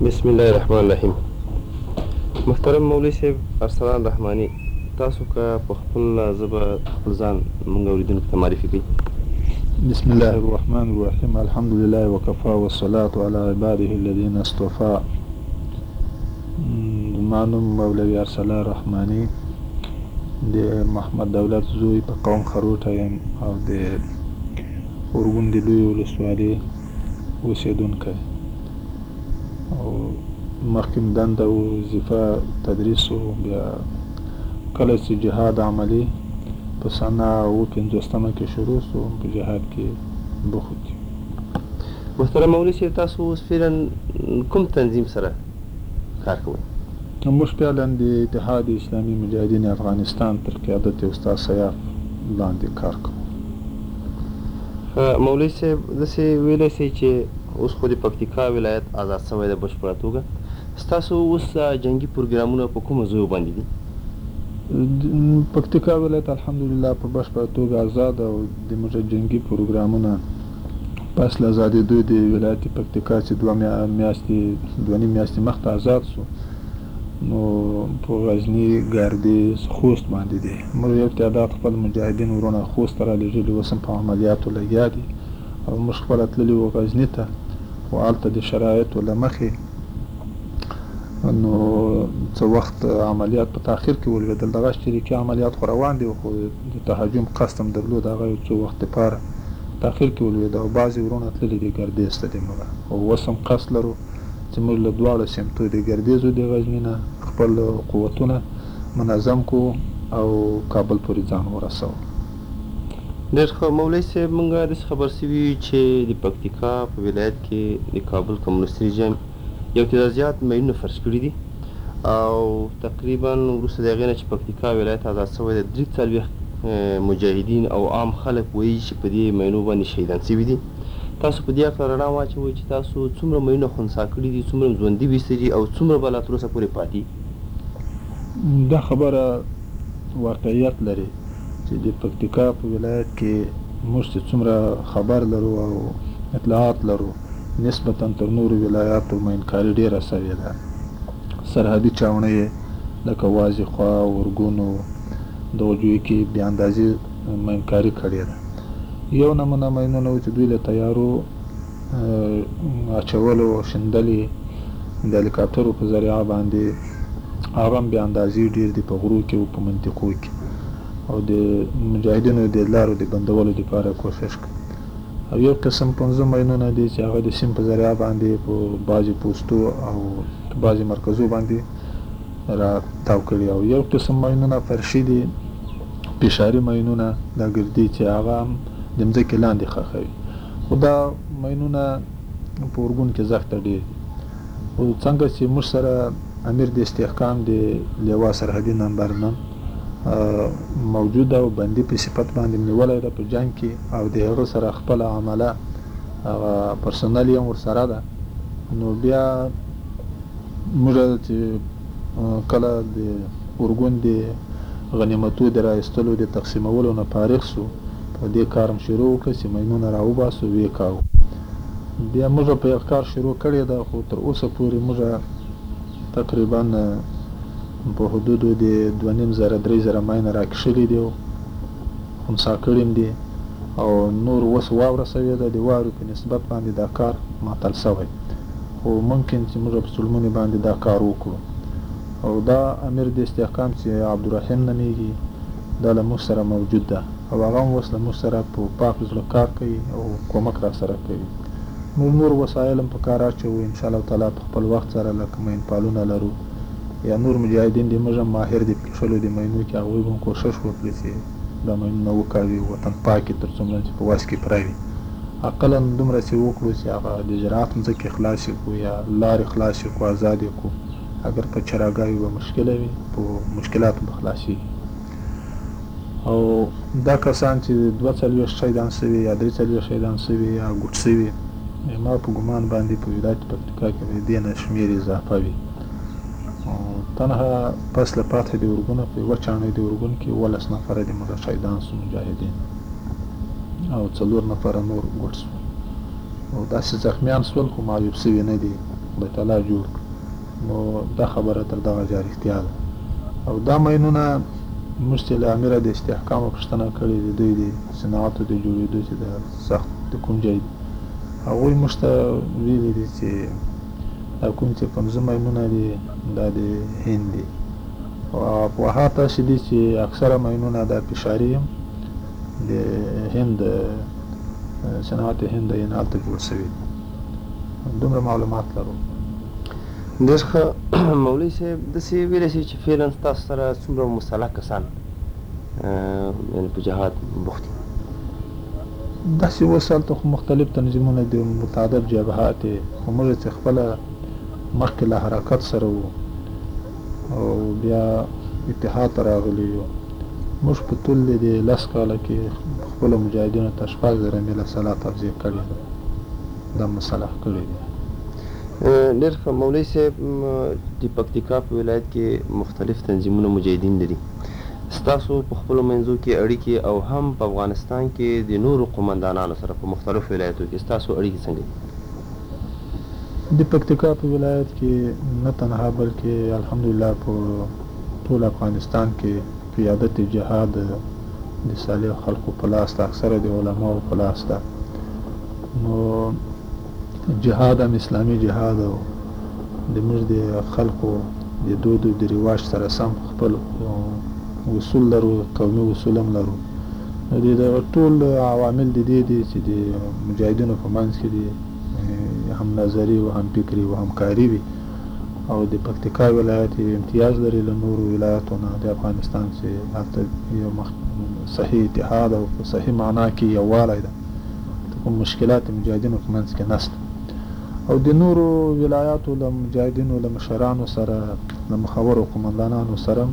بسم الله الرحمن الرحیم. محترم مولوي صاحب ارسلان رحماني، تاسو که په خپل ژبه خپل ځان موږ اورېدونکو ته معرفي کړئ. بسم الله الرحمن الرحیم. الحمد لله وکفا والصلاة على عباده الذين اصطفى. ما نوم مولوي ارسلان رحماني د محمد دولت زوی په قوم خروټه یم او د ارګون د لوی ولسوالۍ اوسېدونکی او مخکې مې دنده وظیفه تدریس و. بیا کله چې جهاد عملي په سنه 1950 کې شروع سو، په جهاد کې بوخت یم. محترم مولوي صاحب، تاسو اوس فعلا کوم تنظیم سره کار کوئ؟ موږ فعلا د اتحاد اسلامي مجاهدین افغانستان تر قیادت استاد سیاف لاندې کار کوو. مولوي صاحب داسې ویلی سئ چې اوس خو د پکتیکا ولایت آزاد شوی د بشپړه توګه، ستاسو اوس جنګي پروګرامونه په کومو ځایو باندې دي؟ پکتیکا ولایت الحمدلله په بشپړه توګه آزاد او د موږ جنګي پروګرامونه پس له ازادېدو د ولایت پکتیکا چې دوه نیم میاشتې مخته آزاد سو، نو په غزني، ګردیز، خوست باندې دي. موږ یو تعداد خپل مجاهدین ورونه خوست ته رالېږلي، اوس هم په عملیاتو لګیا دي او موږ خپله تللي وو غزني ته، خو هلته د شرایطو له مخې نو څه وخت عملیات په تاخیر کې ولوېدل. دغه اشتراکي عملیات خو روان دي، خو د تهاجم قصد هم درلود، هغه یو څو وخت دپاره تاخیر کې ولوېده او بعضې ورونه تللي دي ګردیز ته دي موږ، او اوس هم قصد لرو چې موږ له دواړو سمتو د ګردیز او د غزني نه خپل قوتونه منظم کړو او کابل پورې ځان ورسوو. ډېر ښه مولوي صاحب، موږ داسې خبر سوي چې د پکتیکا په ولایت کې د کابل کمونیستي رژیم یو تعداد زیات ماینونه فرض کړي دي او تقریبا وروسته د هغې نه چې پکتیکا ولایت آزاد شوی دی 43 مجاهدین او عام خلک وایي چې په دې ماینو باندې شهیدان شوي دي. تاسو په دې هکله رڼا واچوئ چې تاسو څومره ماینونه خنثی کړي دي، څومره ژوندي ویستي دي او څومره به لا تر اوسه پورې پاتې؟ دا خبره واقعیت لري چې د پکتیکا په ولایت کې موږ چې څومره خبر لرو او اطلاعات لرو، نسبتا تر نورو ولایاتو ماینکاري ډېره سوې ده. سرحدي چاونه یې لکه وازې خوا، ارګون او دغو ځایو کې بې اندازې ماینکاري کړې ده. یو نمونه ماینونه و چې دوی له تیارو اچولو او شیندلې د هلیکاپټرو په ذریعه باندې، هغه هم بې اندازې ډېر دي په غرو کې او په منطقو کې، او د مجاهدینو د لارو د بندولو دپاره کوښښ کوي. او یو قسم 15 ماینونه دي چې هغه د سیم په ذریعه باندې په بعضې پوستو او په بعضې مرکزو باندې را تاو کړي، او یو قسم ماینونه فرشي دي، فشاري ماینونه دا ګردي چې هغه هم د مځکې لاندې ښخوي. خو دا ماینونه په ارګون کې زښته ډېر دي. خو څنګه چې موږ سره امیر د استحکام د لیوا سرحدي نمبر 9 موجوده او بندي په صفت باندې نیولی ده په جنګ کې، او د هغه سره خپله عمله هغه پرسنل یې هم ورسره ده، نو بیا موږ چې کله د ارګون د غنیمتو د رایستلو د تقسیمولو نه فارغ سو، په دې کار هم شروع وکړه چې ماینونه راوباسو ویې کاو. بیا موږ په یو کار شروع کړې ده، خو تر اوسه پورې موږ تقریبا په حدودو د 2500-3000 ماینه راکښلي دي او خنثی کړي دي، او نور اوس واوره سوې ده، د واورې په نسبت باندې دا کار معطل سوی، خو ممکن چې موږ په څلمونې باندې دا کار وکړو. او دا امیر د استحکام چې عبدالرحیم نومیږي، دا له موږ سره موجود ده او هغه هم اوس له موږ سره په پاک زړه کار کوي او کومک را سره کوي. موږ نور وسایل هم په کار اچوو انشاءالله تعالی په خپل وخت سره، لکه ماین پالونه لرو یا نور مجاهدین دي موږ هم ماهر دي په کښلو د ماینو کې، هغوی به هم کوښښ وکړي چې دا ماینونه وکاږي، وطن پاکې تر څومره چې په وس کې پوره وي. اقلا دومره چې وکړو چې هغه د زراعت مځکې خلاصې کړو یا لارې خلاصې کړو، ازادې کړو. اگر په چراګاوي به مشکله وي، په مشکلاتو به خلاصېږي. او دا کسان چې 42 شهیدان سوي یا 43 شهیدان سوي یا ګوټ سوي، ما په ګمان باندې په ولایت پکتیکا کې به د دې نه شمېر اضافه وي. تنها پس له پاتې د ارګونه په یوه چاڼۍ د ارګون کې 12 نفره د موږ شهیدان سو مجاهدین، او 4 نفره نور ګوټ سو، او داسې زخمیان سول خو معیوب سوي نه دي. بیت الله جوړ کړ. نو دا خبره تر دغه ځایه رښتیا ده. او دا ماینونه موږ چې له امره د استحکامو پوښتنه کړې د دوی د صنعتو د جوړېدو چې د سخت د کوم ځای دي، هغوی موږ ته ویلي دي چې دا کوم چې 15 ماینونه دي دا د هند دي. او افواها تاسې دي چې اکثره ماینونه دا فشاري د هند صنعت هند یې هلته جوړ شوي دي. دومره معلومات لرو. ډېر ښه مولوي صاحب، داسې ویلی شي چې فعلا ستاسو سره څومره مسلح کسان یعنې په جهاد بوخت دي؟ داسې اوس هلته خو مختلف تنظیمونه دي، متعدد جبهات دي، خو موږ چې خپله مخکې له حرکت سره وو او بیا اتحاد ته راغلي یو. موږ په ټول د 10 کاله کې خپلو مجاهدینو ته 14,000 میله سلاح تفضیح کړې ده، دا مسلح کړي دي. ډېر ښه مولوي صاحب، د پکتیکا په ولایت کې مختلف تنظیمونه مجاهدین لري. ستاسو په خپلو منځو کې اړیکې او هم په افغانستان کې د نورو قومندانانو سره په مختلفو ولایتو کې ستاسو اړیکې څنګه دي؟ د پکتیکا په ولایت کې نه تنها بلکې الحمدلله په ټول افغانستان کې قیادت جهاد د صالح خلقو په لاس ده، اکثره د علماو په لاس ده. نو جهاد هم اسلامي جهاد او د موږ د خلقو د دود او د رواج سره سم خپل اصول لرو، قومي اصول هم لرو. نو د ټول عوامل د دې دي چې د مجاهدینو په منځ کې دي هم نظري و هم فکري و هم کاري وي. او د پکتیکا ولایت امتیاز لري له نورو ولایتو نه د افغانستان چې هلته یو صحیح اتحاد او په صحیح معنا کې یووالی ده، کوم مشکلات مجاهدینو په منځ کې نشته. او د نورو ولایاتو له مجاهدینو له مشرانو سره له مخورو قومندانانو سره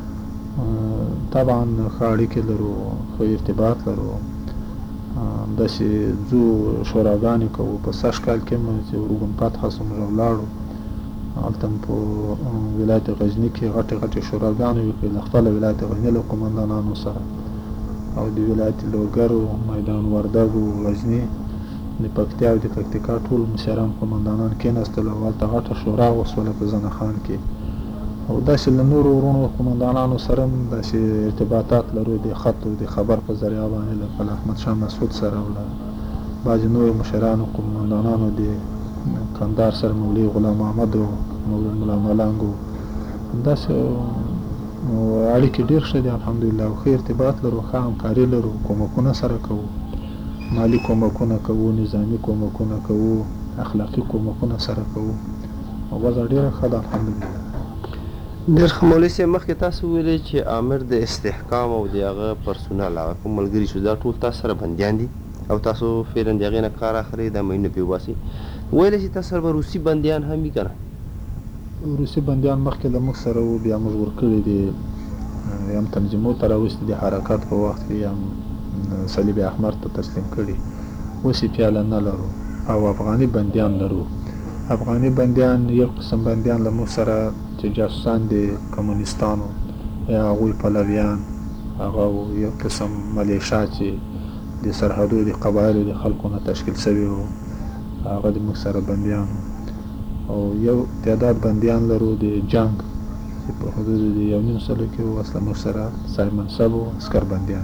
طبعا ښه اړیکې لرو، ښه ارتباط لرو. داسې ځو شوراګانې کوو. په سږ کال کې مو چې اروګون فتحه شو موږ ولاړو، هلته په ولایت غزني کې غټې شوراګانې وکړې له خپله ولایت غزني له قومندانانو سره، او د ولایت لوګر او میدان وردګ او غزني د پکتیا او د پکتیکا ټول مشران قومندانان کېناستل او هلته غټه شورا وسوله په زنه خان کې. او داسې له نورو ورونو قومندانانو سره هم داسې ارتباطات لرو، د خط او د خبر په ذریعه باندې له احمد شاه مسعود سره او له بعضې نورو مشرانو قومندانانو د کندهار سره مولوي غلام محمد او مولوي ملا ملنګ او داسې اړیکې ډېر ښه دي الحمدلله. او ښه ارتباط لرو، ښه همکاري لرو، کومکونه سره کوو، مالي کومکونه کوو، نظامي کومکونه کوو، اخلاقي کومکونه سره کوو، او وضع ډېره ښه ده الحمدلله. ډېر ښه مولوي صاحب، مخکې تاسو ویلي چې امر د استحکام او د هغه پرسونل هغه کوم ملګري شو دا ټول تاسو سره بندیان دي او تاسو فعلا د هغې نه کار اخلئ، دا مینونه پرې وباسئ. ویلی چې تاسو سره به روسي بندیان هم وي که نه؟ روسي بندیان مخکې له موږ سره وو، بیا موږ ورکړي دي، یم تنظیمو ته راوستي دي حرکات په وخت کې، یم صلیب احمر ته تسلیم کړي. اوس یې فعلا نه لرو. او افغاني بندیان لرو. افغاني بندیان یو قسم بندیان له موږ سره چې جاسوسان دي کمونیستانو یا هغوی پلویان، هغه یو قسم ملیشا چې د سرحدو د قبایلو د خلکو نه تشکیل شوي وو، هغه د موږ سره بندیان. او یو تعداد بندیان لرو د جنگ چې په حدود د 1.5 سلو کې وو، اصلا موږ سره صاحب منصب و عسکر بندیان.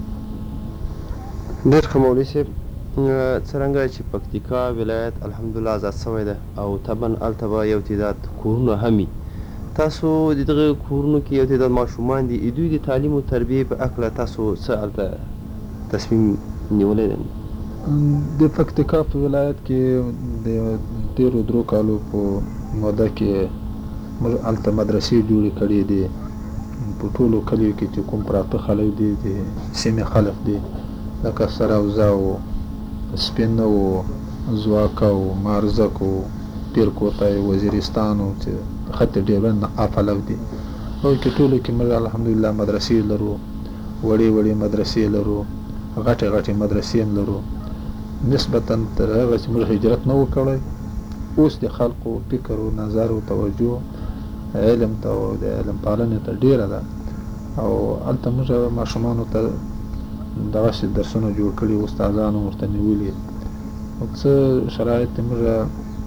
ډېر ښه مولوي صاحب، څرنګه چې پکتیکا ولایت الحمدلله آزاد شوی ده او طبعا هلته به یو تعداد کورونه هم وي، تاسو د دغه کورونو کې یو تعداد ماشومان دي، دوی د تعلیم او تربیې په هکله تاسو څه هلته تصمیم نیولی دی؟ د پکتیکا په ولایت کې د تیرو 3 کالو په موده کې موږ هلته مدرسې جوړې کړې دي. په ټولو کلیو کې چې کوم پراته خلک دي د سیمې خلک دي، لکه سراوزه و سپینه و زواکه و مارزک و پیرکوټی وزیرستان و چې خط ډیورند خلک دي. او کې ټولو کې موږ الحمدلله مدرسې لرو، وړې مدرسې لرو، غټې مدرسې هم لرو. نسبتا تر هغه چې موږ هجرت نه و کړی، اوس د خلقو فکر و نظر و توجه علم ته او د علم پالنې ته ډېره ده. او هلته موږ ماشومانو ته دغسې درسونه جوړ کړي، استادانو ورته نیولي، او څه شرایط موږ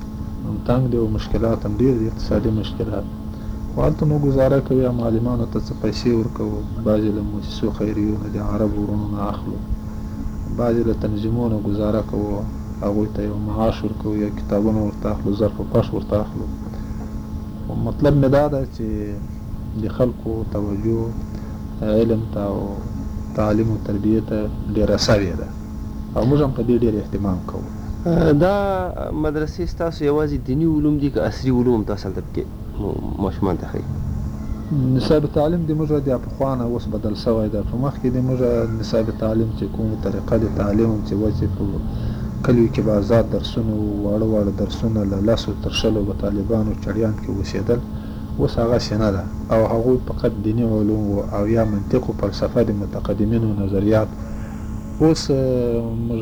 تنګ دی او مشکلات هم ډېر دي، اقتصادي مشکلات. خو هلته موږ ګزاره کوو، معلمانو ته څه پیسې ورکوو، بعضې له مؤسسو خیریو نه د عربو ورونو نه اخلو، بعضې له تنظیمونو ګزاره کوو، هغوی ته یو معاش ورکوو یا کتابونه ورته اخلو، ظرف و پش ورته اخلو. مطلب مې دا ده چې د خلکو توجه علم ته او تعلیم او تربیې ته ډېره سوې ده او موږ هم په دې ډېر اهتمام کوو. دا مدرسې ستاسو یوازې دیني علوم دي که عصري علوم تاسو هلته پکې ماشومان ته ښیي؟ نصاب تعلیم د موږ د پخوا نه اوس بدل سوی ده. په مخکې د موږ نصاب تعلیم چې کومه طریقه د تعلیم چې وه چې په کلیو کې به آزاد درسونه واړه واړه درسونه له 10 تر 20 به طالبانو چړیان کې اوسېدل، اوس هغسې نه ده او هغوی فقط دیني علوم او یا منطق و فلسفه د متقدمینو نظریات. اوس موږ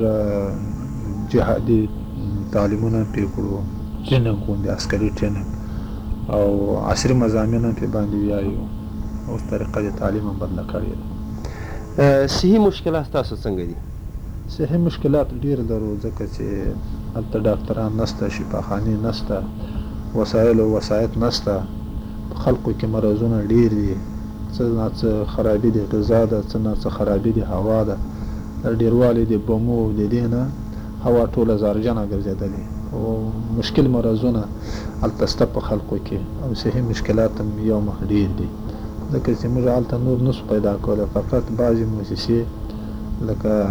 جهادي تعلیمونه پرې کړو، ټریننګ غوندې عسکري ټریننګ او عصري مضامین هم پرې باندې ویایو. اوس طریقه د تعلیم هم بدله کړې ده. صحي مشکلات تاسو څنګه دي؟ صحي مشکلات ډېر لرو، ځکه چې هلته ډاکټران نشته، شفاخانې نشته، وسایل او وسایط نشته، په خلکو کې مرضونه ډېر دي، څه نه څه خرابي د غذا ده، څه نه څه خرابي د هوا ده، ډېروالی د بمو او د دې نه هوا ټوله زهرجنه ګرځېدلې او مشکل مرضونه هلته شته په خلکو کې او صحي مشکلات هم یو مخ ډېر دي، ځکه چې موږ هلته نور نسو پیدا کولی. فقط بعضې مؤسسې لکه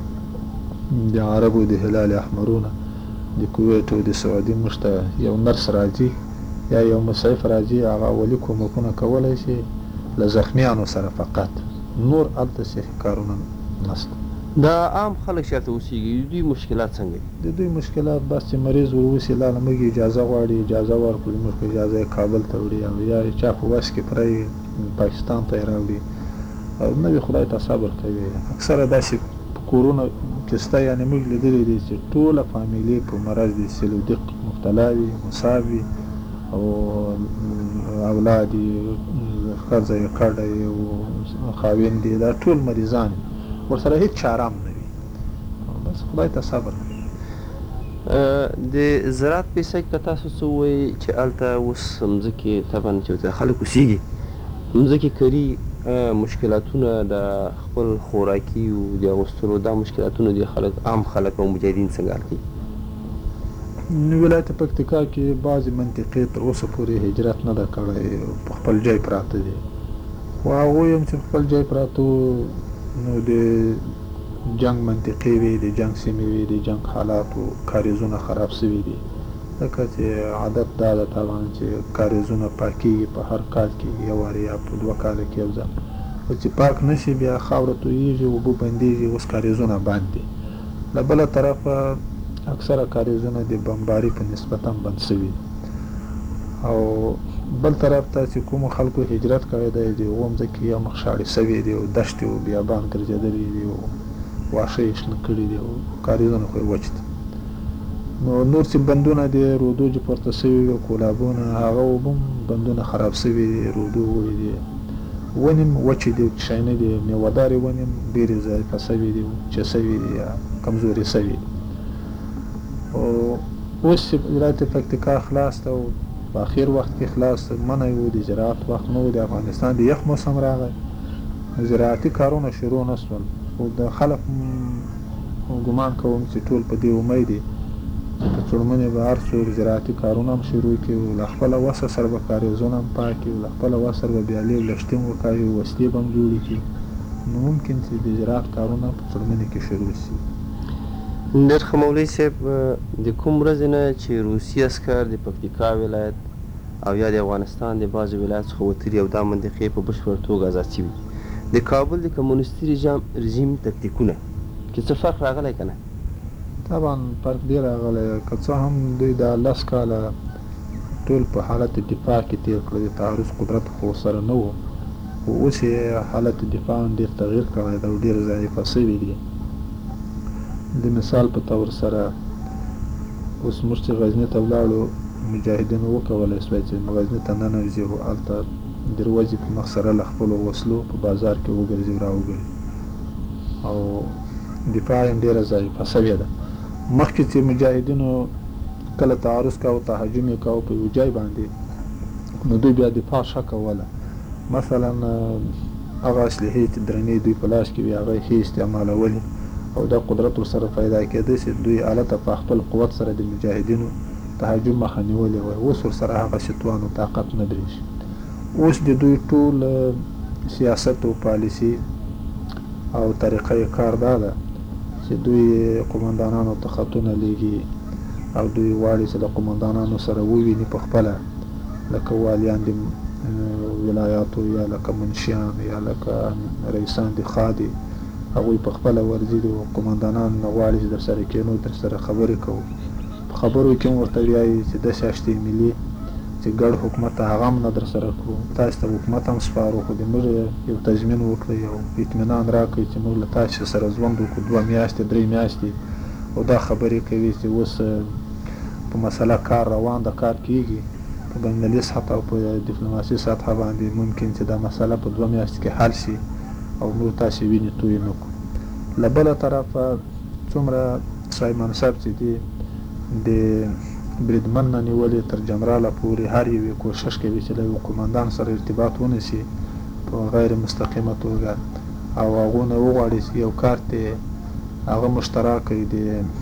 د عربو د هلال احمرونه د کویت او د سعودي موږ ته یو نرس راځي یا یو مسعف راځي، هغه اولي کومکونه کولی شي له زخمیانو سره فقط، نور هلته صحي کارونه نشته. دا عام خلک چې هلته اوسېږي د دوی مشکلات څنګه دي؟ د دوی مشکلات بس چې مریض ور وسي لاله موږ اجازه غواړي، اجازه ورکړو، موږ په اجازه یې کابل ته وړي او یا یې چا په وس کې پرېږدي پاکستان ته یې راوړي او نه وي خدای ته صبر کوي. اکثره داسې کورونه کې شته، یعنې موږ لیدلي دي چې ټوله فامیلي په مرض د سلودق مبتلا وي، مصاب وي او اولاد یې ښځه یې کډه یې او خاوند یې دا ټول مریضان ورسره هیڅ چاره هم نه وي. بس خدای ته صبر کوي. د زراعت په حصه کې که تاسو څه ووایئ چې هلته اوس مځکې طبعا چې خلک اوسېږي مځکې کري مشکلاتونه د خپل خوراکي او د اغوستلو دا مشکلاتونه د خلک عام خلک او مجاهدین څنګه حل کوي؟ ولایت پکتیکا کې بعضې منطقې تر اوسه پورې هجرت نه ده کړی، په خپل ځای پراته دي، خو هغوی هم چې په خپل ځای پراته نو د جنگ منطقې وي، د جنگ سیمې وي، د جنگ حالاتو کاریزونه خراب شوي دي، ځکه چې عادت دا ده طبعا چې کاریزونه پاکېږي په هر کال کې یو وارې یا په 2 کاله کې یو ځل، خو چې پاک نه شي بیا خاوره تویېږي، اوبه بندېږي، اوس کاریزونه بند دي. له بله طرفه اکثره کاریزونه د بمباري په نسبت هم بند شوي او بل طرف ته چې کومو خلکو هجرت کړی دی د هغو مځکې یو مخ شاړې شوي دي او دښتې او بیابان ګرځېدلي دي او واښه یې شنه کړي دي او کاریزونه خو یې وچ دي. نو نور چې بندونه د رودو چې پورته شوي وي کولابونه هغه اوبه هم بندونه خراب شوي دي، رودو وړي دي، ونې هم وچې دي، شی نه دي، میوهدارې ونې هم ډېرې ضعیفه شوي دي، وچې شوي دي یا کمزورې شوي دي. او اوس چې ولایت پکتیکا خلاص ده او په اخر وخت کې خلاص منع و د زراعت وخت نه و، د افغانستان د یخ موسم راغی، زراعتي کارونه شروع نه شول، خو د خلک ګمان کوم چې ټول په دې امید دي چې په څوړمنې به هر څوک زراعتي کارونه هم شروع کړي او له خپله وسه سره به کاریزونه هم پاک کړي او له خپله وسه سره به بیالې او لښتې هم وکاږي او وسلې به هم جوړې کړي، نو ممکن چې د زراعت کارونه په څوړمنې کې شروع شي. ډېر ښه مولوي صاحب، د کوم ورځې نه چې روسي عسکر د پکتیکا ولایت او یا د افغانستان د بعضې ولایت څخه وتلي او دا منطقې په بشپړ توګه آزاد شوي د کابل د کمونیستي رژیم تکتیکونه کې څه فرق راغلی که نه؟ طبعا فرق ډېر راغلی، که څه هم دوی دا 10 کاله ټول په حالت دفاع کې تېر کړی، د تعرض قدرت خو سره نه و، خو اوس یې حالت دفاع هم ډېر تغییر کړی ده او ډېر ضعیفه شوي دي. د مثال په طور سره اوس موږ چې غزني ته ولاړو مجاهدینو وکولی شوی چې غزني ته ننوځي او هلته د ورځې په مخ سره له خپلو وسلو په بازار کې وګرځي او راوګرځي او دفاع یې هم ډېره ضعیفه شوې ده. مخکې چې مجاهدینو کله تعرض کاوه تهجم یې کاوه په یو ځای باندې نو دوی بیا دفاع ښه کوله مثلا هغه اسلحې چې درنې دوی په لاس کې وي هغه ښې استعمالولې او دا قدرت ورسره پیدا کېده چې دوی الته په خپل قوت سره د مجاهدینو تهجم مخه نیولې وای اوس ورسره هغسې توان او طاقت نه درېږي اوس د دوی ټول سیاست او پالیسي او طریقه کار دا ده چې دوی قمندانانو ته خطونه لیږي او دوی غواړي چې د قمندانانو سره وویني په خپله لکه والیان د ولایاتو یا لکه منشیان یا لکه رئیسان د خادي هغوی په خپله ورځي د قمندانانو نه غواړي چې در سره کېنو در سره خبرې کوو په خبرو کې هم ورته وایي چې داسې اشتې ملي چې ګډ حکومت هغه هم نه در سره کړو تاسو ته حکومت هم سپارو خو د موږ یو تضمین وکړئ او اطمینان راکړئ چې موږ له تاسو سره ژوند وکړو 2 میاشتې 3 میاشتې او دا خبرې کوي چې اوس په مسله کار روان ده کار کېږي په بینالمللي سطح او په ډیپلوماسي سطح باندې ممکن چې دا مسله په 2 میاشتې کې حل شي او موږ تاسې وینې تویې نه کړو له بله طرفه څومره سایمان صاحب چې دی د بریدمن نه نیولې تر جنراله پورې هر یو کوشش کوي چې له یو قمندان سره ارتباط ونیسي په غیر مستقیمه توګه او هغو نه وغواړي چې یو کار ته هغه مشترک کړي د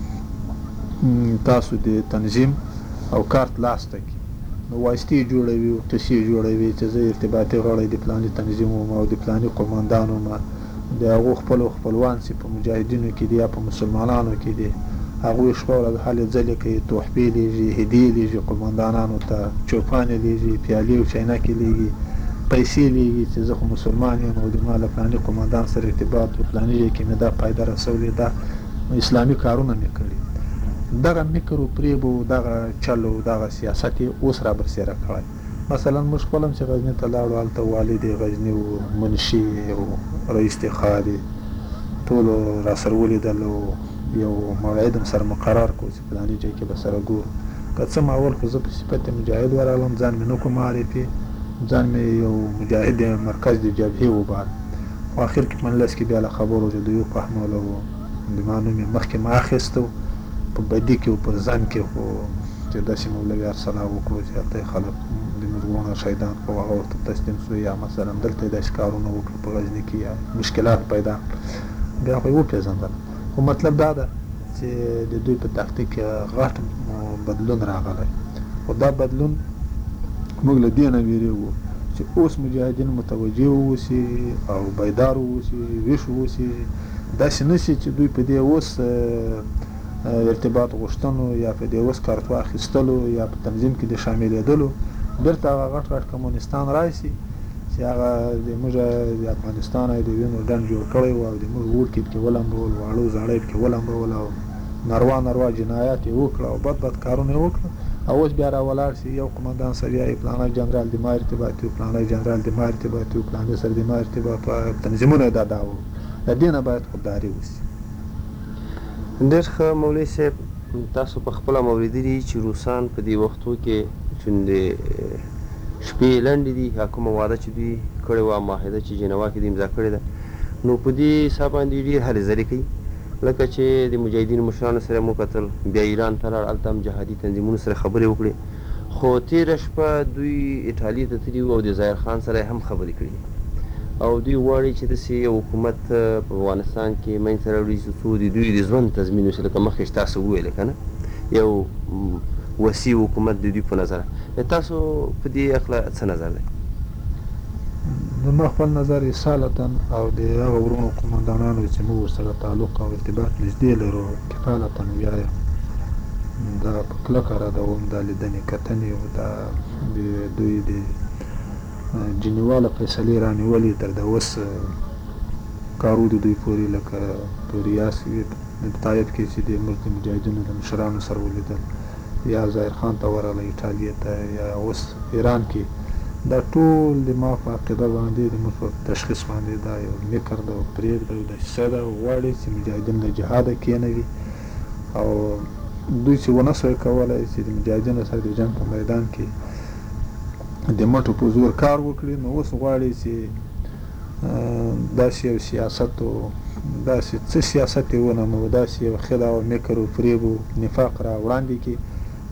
تاسو د تنظیم او کارت لاسته کړي نو واسطې جوړوي او تسې جوړوي چې زه ارتباطي غړی د پلاني تنظیم وم او د پلاني قمندان وم د هغو خپلوان چې په مجاهدینو کې دي یا په مسلمانانو کې دي هغوی شپه ورځ هلې ځلې کوي تحفې لیږي هدیې لیږي قمندانانو ته چوپانې لیږي پیالې او چاینکې لیږي پیسې لیږي چې زه خو مسلمان یم او د ما له پلاني قمندان سره ارتباط و پلاني ځای کې مې دا فایده رسولې ده اسلامي کارونه مې کړي دغه مکر و پریب و دغه چل و دغه سیاست یې اوس را برسېره کړی مثلا موږ خپل هم چې غزني ته لاړو هلته والد غزني و منشي او رئیس د خادي ټولو را سره ولیدل او یو موعد هم سره مقرر کړو چې فلاني ځای کې به سره ګورو که څه ما اول خو زه په صفت مجاهد ورغلم ځان مې نه کړو معرفي ځان مې یو مجاهد مرکز د جبهې وبال خو اخر کې منلس کې بیا له خبرو چې دوی وفهمولو د ما نوم یې مخکې ما اخیستو په بدي کې او په ځان کې خو چې داسې مولوي ارسلا وکړو چې هلته خلک د مرغونه شهیدان خو هغه ورته تسلیم شو یا مثلا دلته یې داسې کارونه وکړو په غزني کې یا مشکلات پیدا بیا خو یې وپېژندل خو مطلب دا ده چې د دوی په تاکتیک کې غټ بدلون راغلی خو دا بدلون موږ له دې نه ویرېږو چې اوس مجاهدین متوجه واوسي او بیدار واوسي ویښ واوسي داسې نه شي چې دوی په دې اوس ارتباط غوښتنو یا په دې اوس کارت واخیستلو یا په تنظیم کې د شاملېدلو بېرته هغه غټ غټ کمونستان راشي چې هغه د موږ د افغانستان د وینو ډنډ جوړ کړی و او د موږ وړکي پکې ولمبول واړو زاړه پکې ولمبول او ناروا جنایات یې وکړه او بد کارونه یې وکړه او اوس بیا راولاړ شي یو قمندان سره یې پلانی جنرال د ما ارتباطي و پلانی جنرال د ما ارتباطي و پلانی سره د ما ارتباط تنظیمونه دا دعوه د دې نه باید خودداري وشي ډېر ښه مولوي صاحب تاسو په خپله مو اورېدلي چې روسان په دې وختو کې چونډې شپې لنډې دي کومه واده چې دوی کړې وه معاهده چې جنوا کې د امضا کړې ده نو په دې حساب باندې ډېر هلې ځلې کوي لکه چې د مجاهدینو مشرانو سره مو کتل بیا ایران ته لاړ هلته هم جهادي تنظیمونو سره خبرې وکړې خو تېره شپه دوی ایټالیې ته تللي وو او د ظاهر خان سره هم خبرې کړي او دوی غواړي چې داسې یو حکومت په افغانستان کې منځته راوړي څو د دوی د ژوند تضمین وشي لکه مخکې چې تاسو وویلې که نه یو وسیع حکومت د دوی په نظر تاسو په دې هکله څه نظر دی زما خپل نظر اصالتا او د هغه ورونو قمندانانو چې موږ ورسره تعلق او ارتباط نږدې لرو کفالتا ویایم دا په کلکه ردوم دا لیدنې کتنې او دا د دوی د جنیوا له فیصلې رانیولې تر د اوس کارو د دوی پورې لکه په ریاض طایب کې چې د مجاهدینو د مشرانو سره ولیدل یا ظاهر خان ته ورغله ایټالیې ته یا اوس ایران کې دا ټول د ما په عقیده باندې د موږ په تشخیص باندې دا یو مکر ده او پرېږده او دسیسه ده غواړي چې مجاهدین له جهاده کېنوي او دوی چې ونه سوی کولی چې د مجاهدینو سره د جنګ په میدان کې د مټو په زور کار وکړي نو اوس غواړي چې داسې یو سیاست و داسې څه سیاست یې ونمو داسې یو خدعه او مکر و فریب و نفاق را وړاندې کړي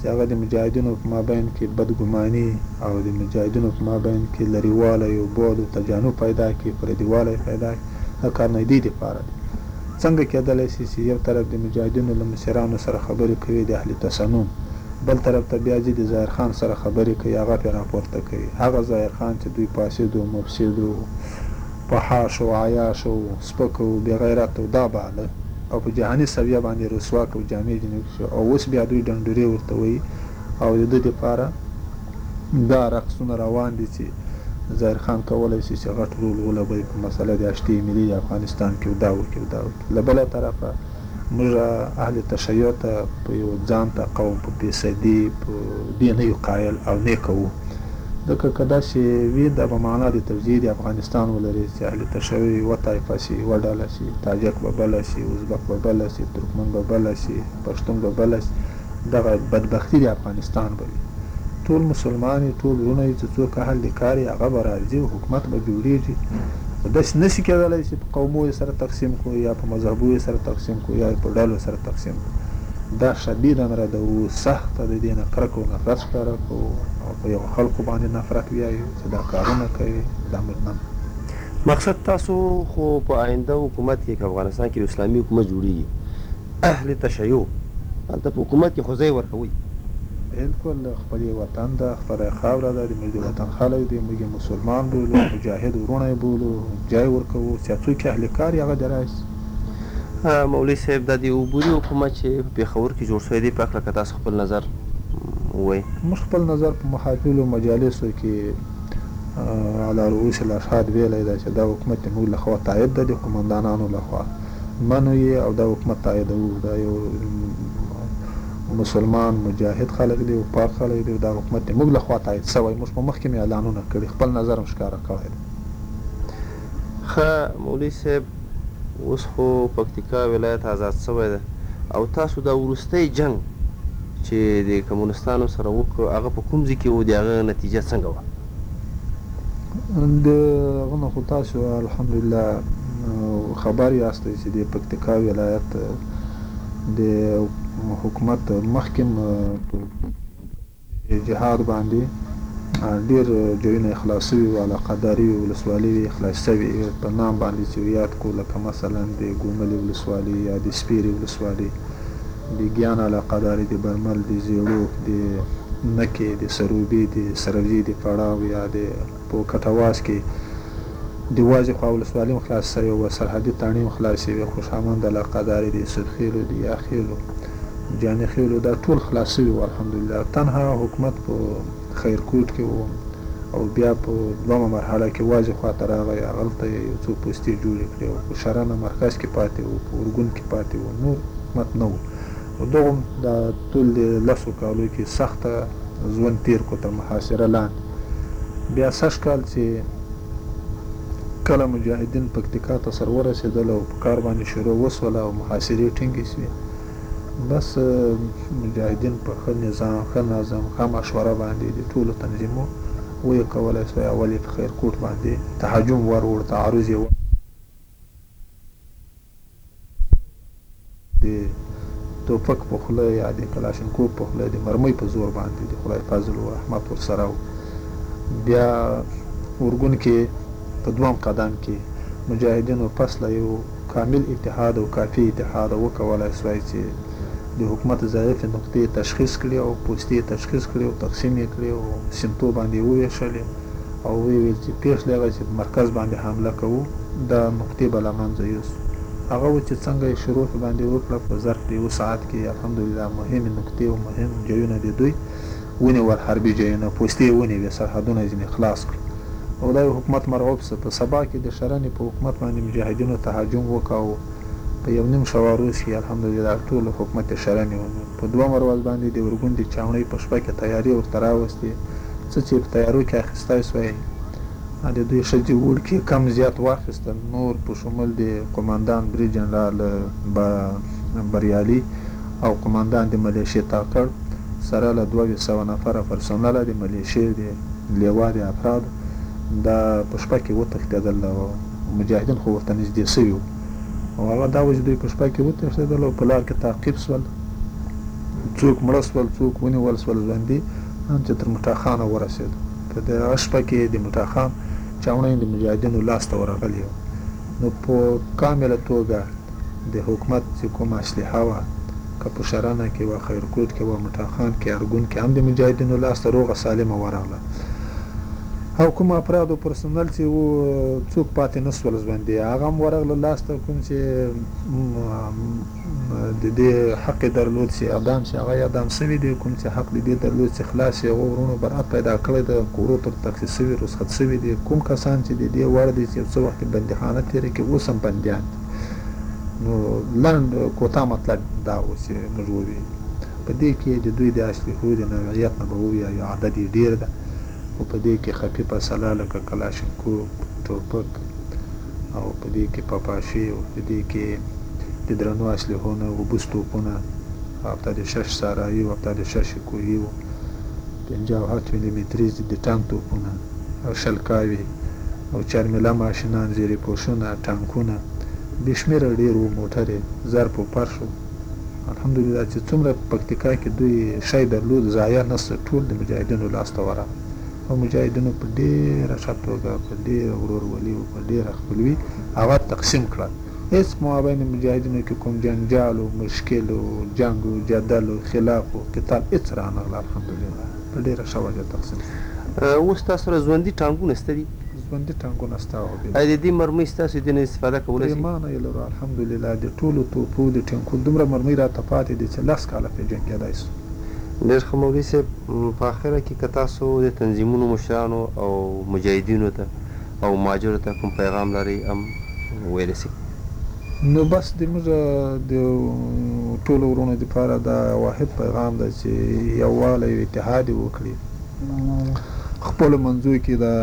چې هغه د مجاهدینو په مابین کې بدګماني او د مجاهدینو په مابین کې لرېوالی او بعد او تجانب پیدا کړي، پردیوالی پیدا کړي. دا کار نه دی دپاره دی. څنګه کېدلی شي چې یو طرف د مجاهدینو له مشرانو سره خبرې کوي د اهل تسنن، بل طرف ته بیا ځي د ظاهر خان سره خبرې کوي، هغه پرې راپورته کوي. هغه ظاهر خان چې دوی فاسد او مفسد او فحاش او عیاش او سپک او بې غیرت او دا باله او په جهاني سویه باندې رسوا کړو، جامې ځینې شو، او اوس بیا دوی ډنډورې ورته وایي او د ده دپاره دا رقصونه روان دي چې ظاهر خان کولی شي چې غټ رول ولوبوي په مسله د هشتې ملي د افغانستان کې او دا وکړي او دا وکړي. له بله طرفه موږ اهل تشیع ته په یو ځان ته قوم په فیصدي په دې نه یو قایل او نه کوو، ځکه که داسې وي دا به معنا د توزیع د افغانستان ولري چې اهل تشیع یوه طایفه شي، یوه ډله شي، تاجک به بله شي، ازبک به بله شي، ترکمن به بله شي، پښتون به بله شي. دغه بدبختي د افغانستان به وي. ټول مسلمان ټول ورونه چې څوک اهل د کار یې هغه به راځي او حکومت به جوړېږي. داسې نشي کېدلی چې په قومو یې سره تقسیم کړو یا په مذهبو یې سره تقسیم کړو یا په ډلو سره تقسیم کړو. دا شدیدا ردوو، سخته د دې نه کرکه او نفرت ښکاره کوو او په یو خلکو باندې نفرت ویایو چې دا کارونه کوي. دا مطمئن مقصد تاسو خو په آینده حکومت کې که افغانستان کې اسلامي حکومت جوړېږي، اهل تشیع هلته په حکومت کې خو ځای ورکوئ؟ بالکل خپل وطن ده، خپله خاوره ده، د موږ د وطن خلک دي، موږ مسلمان بولو، مجاهد ورونه یې بولو، جای ورکوو چې څوک یې اهل کار هغه دې راشي. مولوي صاحب دا د عبوري حکومت چې په پېښور کې جوړ شوی دی په هکله که تاسو خپل نظر ووایئ. موږ خپل نظر په محافلو مجالسو کې علی رؤوس الاشهاد ویلی دی چې دا حکومت د موږ لخوا تایید ده، د قمندانانو لخوا منو یې او دا حکومت تاییدوو. دا یو مسلمان مجاهد خلک دی او پاک خلک دی، دا حکومت د موږ لخوا تایید شوی. موږ په مخکې مې اعلانونه کړي، خپل نظر هم ښکاره کړی دی. ښه مولوي صاحب، اوس خو پکتیکا ولایت آزاد شوی ده او تاسو دا وروستی جنګ چې د کمونستانو سره وکړو هغه په کوم ځای کې و، د هغه نتیجه څنګه وه؟ د هغه نه خو تاسو الحمدلله خبر یاستئ چې د پکتیکا ولایت د حکومت مخکې جهاد باندې ډېر ځایونه اخلاص شوي وو، علاقهداري ولسوالۍ اخلاص شوي په نام باندې چې یاد کړو، لکه مثلا د ګوملې ولسوالۍ یا د سپیرې ولسوالۍ، د ګیان علاقهداري، د برمل، د زیړوک، د نکې، د سروبي، د سروجي، د پړاو یا د په کټواز کې د واځې خوا ولسوالۍ هم خلاص شوې وه، سرحدي تاڼۍ هم خلاص شوې، خوشامند علاقهداري، د یوسفخیلو، د یاخیلو، جاني خیلو، دا ټول خلاص شوي وو الحمدلله. تنها حکومت په خیرکوټ کې و او بیا په دومه مرحله کې واځې خواته راغی، هغلته یې یو څو پوستې جوړې کړې او په شرنه مرکز کې پاتې و، په ارګون کې پاتې و، نور حکومت نه و. او دغو دا ټول د 10 کالو کې سخته ژوند تېر کړو تر محاصره لاندې. بیا سږ کال چې کله مجاهدین پکتیکا ته سر ورسېدل او په کار باندې شروع وسوله او محاصرې ټینګې شوې، بس مجاهدین په ښه نظام، ښه نظم، ښه مشوره باندې د ټولو تنظیمو ویې کولی شوی. اول یې په خیرکوټ باندې تهجم وروړ، تعرض یې د توپک په خوله یا د کلاشینکوف په خوله د مرمۍ په زور باندې د خدای فضل و رحمت ورسره و. بیا ارګون کې په دوم قدم کې مجاهدینو پس له یو کامل اتحاد او کافي اتحاد وکولی شوی چې د حکومت ضعیفې نقطې تشخیص کړي او پوستې تشخیص کړي او تقسیم یې کړي او سمتو باندې وویشلې او ویې ویل چې پیښ دی هغه چې مرکز باندې حمله کوو، دا نقطې به له منځه یوسو. هغه و چې څنګه یې شروع باندې وکړه، په ظرف د 1 ساعت کې الحمدلله مهمې نقطې او مهم ځایونه د دوی ونیول، حربي ځایونه، پوستې یې ونیوې، سرحدونه یې ځینې خلاص کړل او دا یو حکومت مرعوب شو. په سبا کې د شرنې په حکومت باندې مجاهدینو تهجم وکړ، په 1.5 شپه وروسته الحمدلله ټول حکومت یې شرنې ونیو. په 2 ورځ باندې د ارګون د چاونۍ په شپه کې تیاري ورته راوستې، څه چې په تیارو کې اخیستی سوی د دوی ښځې وړکي کم زیات واخیستل، نور په شمول د قمندان برید جنرال بریالي او قمندان د ملیشې تاکړ سره له 200 نفره پرسونله د ملیشې د لیوا د افراد دا په شپه کې وتښتېدل او مجاهدین خو ورته نږدې شوي وو او هغه دا و چې دوی په شپه کې وتښتېدل او په لار کې تعقیب شول څوک مړه شول څوک ونیول شول ژوندي چې تر مټا خانه ورسېدو په دغه شپه کې د مټا خان چاونین د مجاهدینو لاس ته ورغلی وو نو په کامله توګه د حکومت چې کومه اسلحه وه که په شرانه کې وه خیرکوټ کې وه مټا خان کې ارګون کې هم د مجاهدینو لاس ته روغه سالمه ورغله او کوم افراد او پرسنل چې وو څوک پاتې نه شول ژوندي هغه هم ورغله لاس ته کوم چې د دې حق درلود چې اعدام شي هغه اعدام شوي دي کوم چې حق د دې درلود چې خلاص شي هغو ورونو برات پیدا کړی ده کورو تر تخصیص شوي رخصت شوي دي کوم کسان چې د دې وړ دي چې یو څه وخت بندیخانه تېره کړي اوس هم بندیان دي نو لنډ کوتا مطلب دا و چې موږ ووایو په دې کې د دوی د اسلحو د نوعیت نه به ووایو عدد یې ډېر ده او په دې کې خفیفه سلاح لکه کلاشینکوف ټوپک او په دې کې پاپاشي او په دې کې د درنو اسلحو نه اوبوس توپونه هفته د شش سارایي او هفته د شش کوهي و 57 میلیمتریز د ټانک توپونه او شلکاوي او چرمله ماشینان زیرې پوشونه ټانکونه بې شمېره ډېر و موټرې ظرف و فرش و الحمدلله چې څومره پکتیکا کې دوی شی درلود ضایع نشته ټول د مجاهدینو لاسته ورغی او مجاهدینو په ډېره ښه توګه په ډېره ورورولي او په ډېره خپلوي هغه تقسیم کړل هېڅ مابین مجاهدینو کې کوم جنجال او مشکل او جنګ او جدل او خلاف او قتال هېڅ رانغله الحمدلله په ډېره ښه وجه تقسیم اوس تاسو سره ژوندي ټانکونه شته دي ژوندي ټانکونه شته او د دې مرمۍ ستاسو دې نه استفاده کولی شي پرېمانه یې لرو الحمدلله د ټولو توپو د ټینکو دومره مرمۍ راته پاتې دي چې 10 کاله پرې جنګېدی شو ډېر ښه مولوي صاحب په اخره کې که تاسو د تنظیمونو مشرانو او مجاهدینو ته او مهاجرو ته کوم پیغام لرئ هم ویلی شئ نو بس د موږ د ټولو ورونو دپاره دا واحد پیغام ده چې یووالی او اتحاد یې وکړي خپلو منځو کې د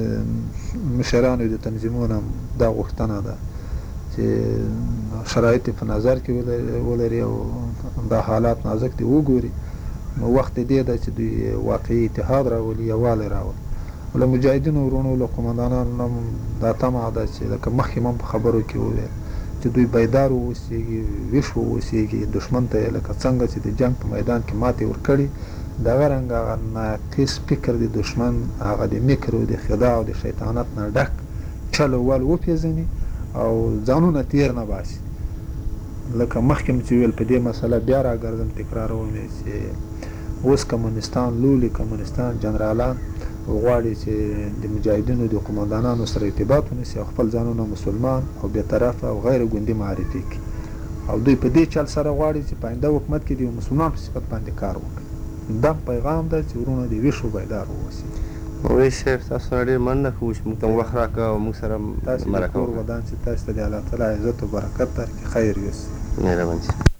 مشرانو د تنظیمونو هم دا غوښتنه ده چې شرایط په نظر کې ولري او دا حالات نازک دي وګوري نو وخت دې ده چې دوی واقعي اتحاد راولي یووالی راولي له مجاهدینو ورونو له قومندانانو هم دا طمع ده چې لکه مخکې هم په خبرو کې وویل چې دوی بیدار واوسېږي ویښ واوسېږي دښمن ته یې لکه څنګه چې د جنګ په میدان کې ماتې ورکړي دغه رنګ هغه ناقص فکر د دښمن هغه د مکر او د خداع او د شیطانت نه ډک چل او ول وپېژني او ځانونه تېر نه باسي لکه مخکې مې چې ویل په دې مسله بیا راګرځم تکراروم یې چې اوس کمونستان لولي کمونستان جنرالان غواړي چې د مجاهدینو د قومندانانو سره ارتباط ونیسي او خپل ځانونه مسلمان او بېطرفه او غیر ګوندي معرفي کړي او دوی په دې چل سره غواړي چې په آینده حکومت کې د یو مسلمان په صفت باندې کار وکړي دا پیغام ده چې ورونه د ویښ او بیدار واوسي مولوي صاحب تاسو سره ډېر مننه کوو چې موږ ته وخت راکړه او موږ سره تاسو د کور ودان چې تاسو ته د الله تعالی عزت او برکت درکړي خیر یوسي مهرباني